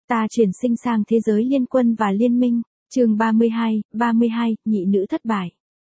Ta chuyển sinh sang thế giới liên quân và liên minh. Chương 32, nhị nữ thất bại.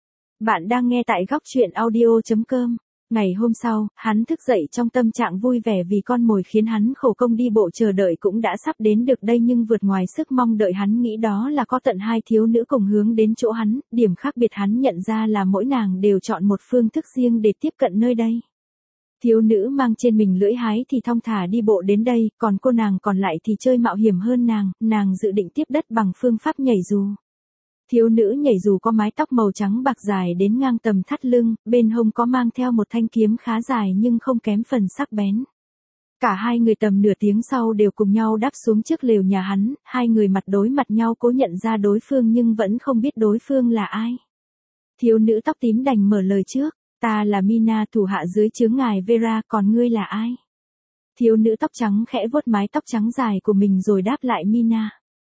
Bạn đang nghe tại góc truyện audio.com. Ngày hôm sau, hắn thức dậy trong tâm trạng vui vẻ vì con mồi khiến hắn khổ công đi bộ chờ đợi cũng đã sắp đến được đây, nhưng vượt ngoài sức mong đợi hắn nghĩ đó là có tận hai thiếu nữ cùng hướng đến chỗ hắn. Điểm khác biệt hắn nhận ra là mỗi nàng đều chọn một phương thức riêng để tiếp cận nơi đây. Thiếu nữ mang trên mình lưỡi hái thì thong thả đi bộ đến đây, còn cô nàng còn lại thì chơi mạo hiểm hơn nàng dự định tiếp đất bằng phương pháp nhảy dù. Thiếu nữ nhảy dù có mái tóc màu trắng bạc dài đến ngang tầm thắt lưng, bên hông có mang theo một thanh kiếm khá dài nhưng không kém phần sắc bén. Cả hai người tầm nửa tiếng sau đều cùng nhau đáp xuống trước lều nhà hắn, hai người mặt đối mặt nhau cố nhận ra đối phương nhưng vẫn không biết đối phương là ai. Thiếu nữ tóc tím đành mở lời trước. Ta là Mina, thủ hạ dưới trướng ngài Vera, còn ngươi là ai? Thiếu nữ tóc trắng khẽ vuốt mái tóc trắng dài của mình rồi đáp lại Mina.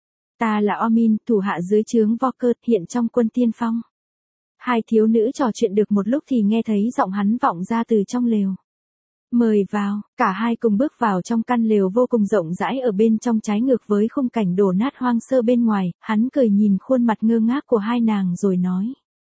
Ta là Omin, thủ hạ dưới trướng Volker, hiện trong quân tiên phong. Hai thiếu nữ trò chuyện được một lúc thì nghe thấy giọng hắn vọng ra từ trong lều. Mời vào, cả hai cùng bước vào trong căn lều vô cùng rộng rãi, ở bên trong trái ngược với khung cảnh đổ nát hoang sơ bên ngoài, hắn cười nhìn khuôn mặt ngơ ngác của hai nàng rồi nói.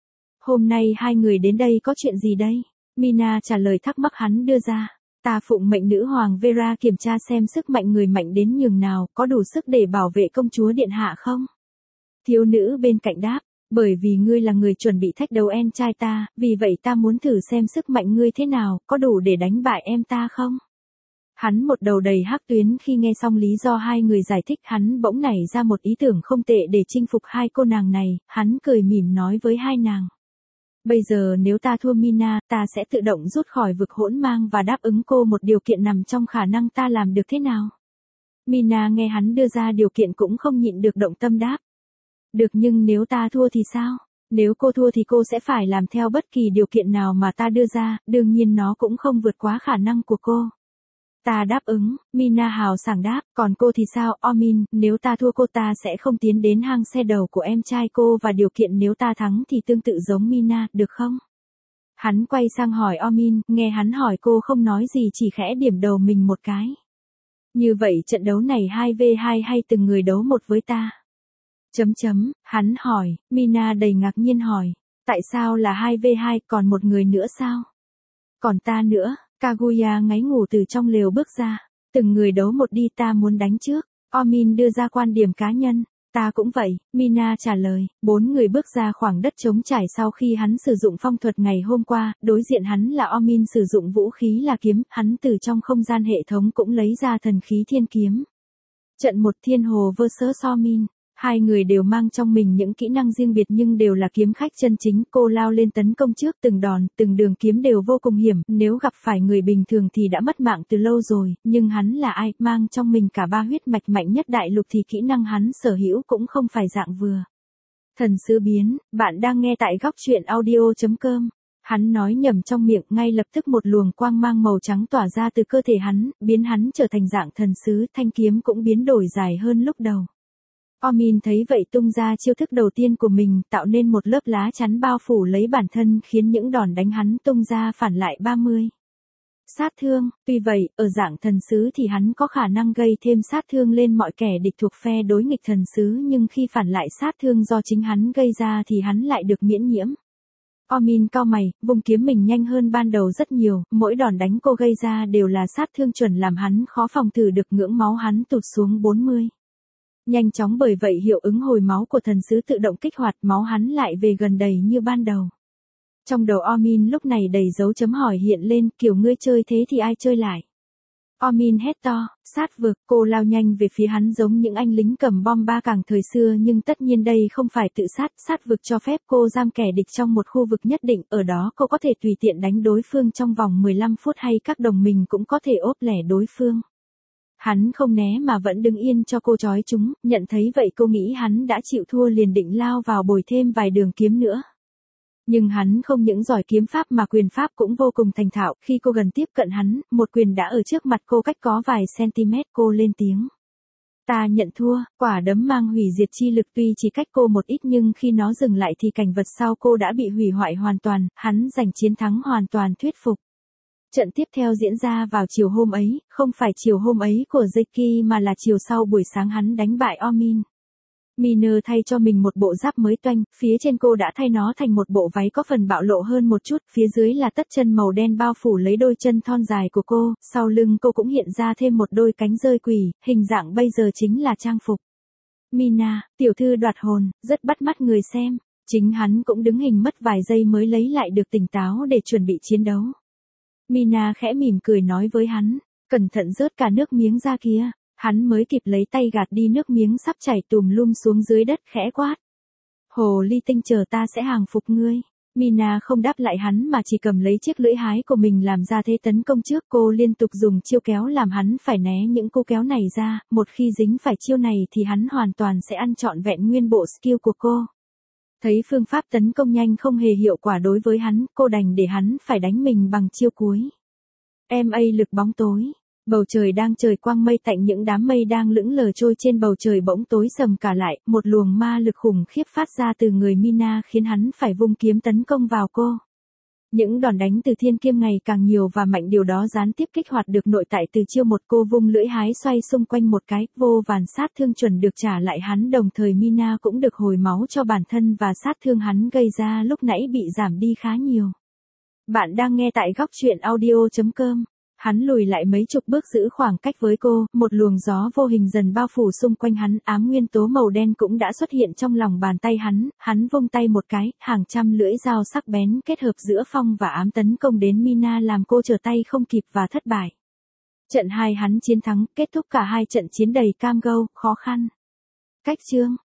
Hôm nay hai người đến đây có chuyện gì đây? Mina trả lời thắc mắc hắn đưa ra. Ta phụng mệnh nữ hoàng Vera kiểm tra xem sức mạnh người mạnh đến nhường nào, có đủ sức để bảo vệ công chúa điện hạ không? Thiếu nữ bên cạnh đáp, bởi vì ngươi là người chuẩn bị thách đấu em trai ta, vì vậy ta muốn thử xem sức mạnh ngươi thế nào, có đủ để đánh bại em ta không? Hắn một đầu đầy hắc tuyến khi nghe xong lý do hai người giải thích, hắn bỗng nảy ra một ý tưởng không tệ để chinh phục hai cô nàng này, hắn cười mỉm nói với hai nàng. Bây giờ nếu ta thua Mina, ta sẽ tự động rút khỏi vực hỗn mang và đáp ứng cô một điều kiện nằm trong khả năng ta làm được thế nào? Mina nghe hắn đưa ra điều kiện cũng không nhịn được động tâm đáp. Được, nhưng nếu ta thua thì sao? Nếu cô thua thì cô sẽ phải làm theo bất kỳ điều kiện nào mà ta đưa ra, đương nhiên nó cũng không vượt quá khả năng của cô. Ta đáp ứng, Mina hào sảng đáp, còn cô thì sao, Omin, nếu ta thua cô ta sẽ không tiến đến hang xe đầu của em trai cô và điều kiện nếu ta thắng thì tương tự giống Mina, được không? Hắn quay sang hỏi Omin, nghe hắn hỏi cô không nói gì chỉ khẽ điểm đầu mình một cái. Như vậy trận đấu này 2v2 hay từng người đấu một với ta? Hắn hỏi, Mina đầy ngạc nhiên hỏi, tại sao là 2v2 còn một người nữa sao? Còn ta nữa. Kaguya ngáy ngủ từ trong lều bước ra. Từng người đấu một đi, ta muốn đánh trước. Omin đưa ra quan điểm cá nhân. Ta cũng vậy, Mina trả lời. Bốn người bước ra khoảng đất trống trải sau khi hắn sử dụng phong thuật ngày hôm qua. Đối diện hắn là Omin sử dụng vũ khí là kiếm. Hắn từ trong không gian hệ thống cũng lấy ra thần khí thiên kiếm. Trận một thiên hồ vs Omin. Hai người đều mang trong mình những kỹ năng riêng biệt nhưng đều là kiếm khách chân chính. Cô lao lên tấn công trước, từng đòn, từng đường kiếm đều vô cùng hiểm. Nếu gặp phải người bình thường thì đã mất mạng từ lâu rồi. Nhưng hắn là ai, mang trong mình cả ba huyết mạch mạnh nhất đại lục thì kỹ năng hắn sở hữu cũng không phải dạng vừa. Thần sứ biến, bạn đang nghe tại góc truyện audio.com. Hắn nói nhầm trong miệng, ngay lập tức một luồng quang mang màu trắng tỏa ra từ cơ thể hắn, biến hắn trở thành dạng thần sứ, thanh kiếm cũng biến đổi dài hơn lúc đầu. Omin thấy vậy tung ra chiêu thức đầu tiên của mình, tạo nên một lớp lá chắn bao phủ lấy bản thân khiến những đòn đánh hắn tung ra phản lại 30. Sát thương, tuy vậy, ở dạng thần sứ thì hắn có khả năng gây thêm sát thương lên mọi kẻ địch thuộc phe đối nghịch thần sứ, nhưng khi phản lại sát thương do chính hắn gây ra thì hắn lại được miễn nhiễm. Omin cau mày, vùng kiếm mình nhanh hơn ban đầu rất nhiều, mỗi đòn đánh cô gây ra đều là sát thương chuẩn làm hắn khó phòng thử được, ngưỡng máu hắn tụt xuống 40. Nhanh chóng, bởi vậy hiệu ứng hồi máu của thần sứ tự động kích hoạt, máu hắn lại về gần đầy như ban đầu. Trong đầu Omin lúc này đầy dấu chấm hỏi hiện lên, kiểu ngươi chơi thế thì ai chơi lại? Omin hét to, sát vực, cô lao nhanh về phía hắn giống những anh lính cầm bom ba càng thời xưa, nhưng tất nhiên đây không phải tự sát, sát vực cho phép cô giam kẻ địch trong một khu vực nhất định, ở đó cô có thể tùy tiện đánh đối phương trong vòng 15 phút hay các đồng minh cũng có thể ốp lẻ đối phương. Hắn không né mà vẫn đứng yên cho cô trói chúng, nhận thấy vậy cô nghĩ hắn đã chịu thua liền định lao vào bồi thêm vài đường kiếm nữa. Nhưng hắn không những giỏi kiếm pháp mà quyền pháp cũng vô cùng thành thạo, khi cô gần tiếp cận hắn, một quyền đã ở trước mặt cô cách có vài cm, cô lên tiếng. Ta nhận thua, quả đấm mang hủy diệt chi lực tuy chỉ cách cô một ít nhưng khi nó dừng lại thì cảnh vật sau cô đã bị hủy hoại hoàn toàn, hắn giành chiến thắng hoàn toàn thuyết phục. Trận tiếp theo diễn ra vào chiều hôm ấy, không phải chiều hôm ấy của Zeki mà là chiều sau buổi sáng hắn đánh bại Omin. Miner thay cho mình một bộ giáp mới toanh, phía trên cô đã thay nó thành một bộ váy có phần bạo lộ hơn một chút, phía dưới là tất chân màu đen bao phủ lấy đôi chân thon dài của cô, sau lưng cô cũng hiện ra thêm một đôi cánh rơi quỷ, hình dạng bây giờ chính là trang phục. Mina, tiểu thư đoạt hồn, rất bắt mắt người xem, chính hắn cũng đứng hình mất vài giây mới lấy lại được tỉnh táo để chuẩn bị chiến đấu. Mina khẽ mỉm cười nói với hắn, cẩn thận rớt cả nước miếng ra kia. Hắn mới kịp lấy tay gạt đi nước miếng sắp chảy tùm lum xuống dưới đất khẽ quát. Hồ ly tinh chờ ta sẽ hàng phục ngươi. Mina không đáp lại hắn mà chỉ cầm lấy chiếc lưỡi hái của mình làm ra thế tấn công trước. Cô liên tục dùng chiêu kéo làm hắn phải né những cú kéo này ra. Một khi dính phải chiêu này thì hắn hoàn toàn sẽ ăn trọn vẹn nguyên bộ skill của cô. Thấy phương pháp tấn công nhanh không hề hiệu quả đối với hắn, cô đành để hắn phải đánh mình bằng chiêu cuối. MA lực bóng tối. Bầu trời đang trời quang mây tạnh, những đám mây đang lững lờ trôi trên bầu trời bỗng tối sầm cả lại, một luồng ma lực khủng khiếp phát ra từ người Mina khiến hắn phải vung kiếm tấn công vào cô. Những đòn đánh từ thiên kiêm ngày càng nhiều và mạnh, điều đó gián tiếp kích hoạt được nội tại từ chiêu một. Cô vung lưỡi hái xoay xung quanh một cái, vô vàn sát thương chuẩn được trả lại hắn, đồng thời Mina cũng được hồi máu cho bản thân và sát thương hắn gây ra lúc nãy bị giảm đi khá nhiều. Bạn đang nghe tại góc truyện audio.com. Hắn lùi lại mấy chục bước giữ khoảng cách với cô, một luồng gió vô hình dần bao phủ xung quanh hắn, ám nguyên tố màu đen cũng đã xuất hiện trong lòng bàn tay hắn vung tay một cái, hàng trăm lưỡi dao sắc bén kết hợp giữa phong và ám tấn công đến Mina làm cô trở tay không kịp và thất bại. Trận 2 hắn chiến thắng, kết thúc cả hai trận chiến đầy cam go, khó khăn. Cách chương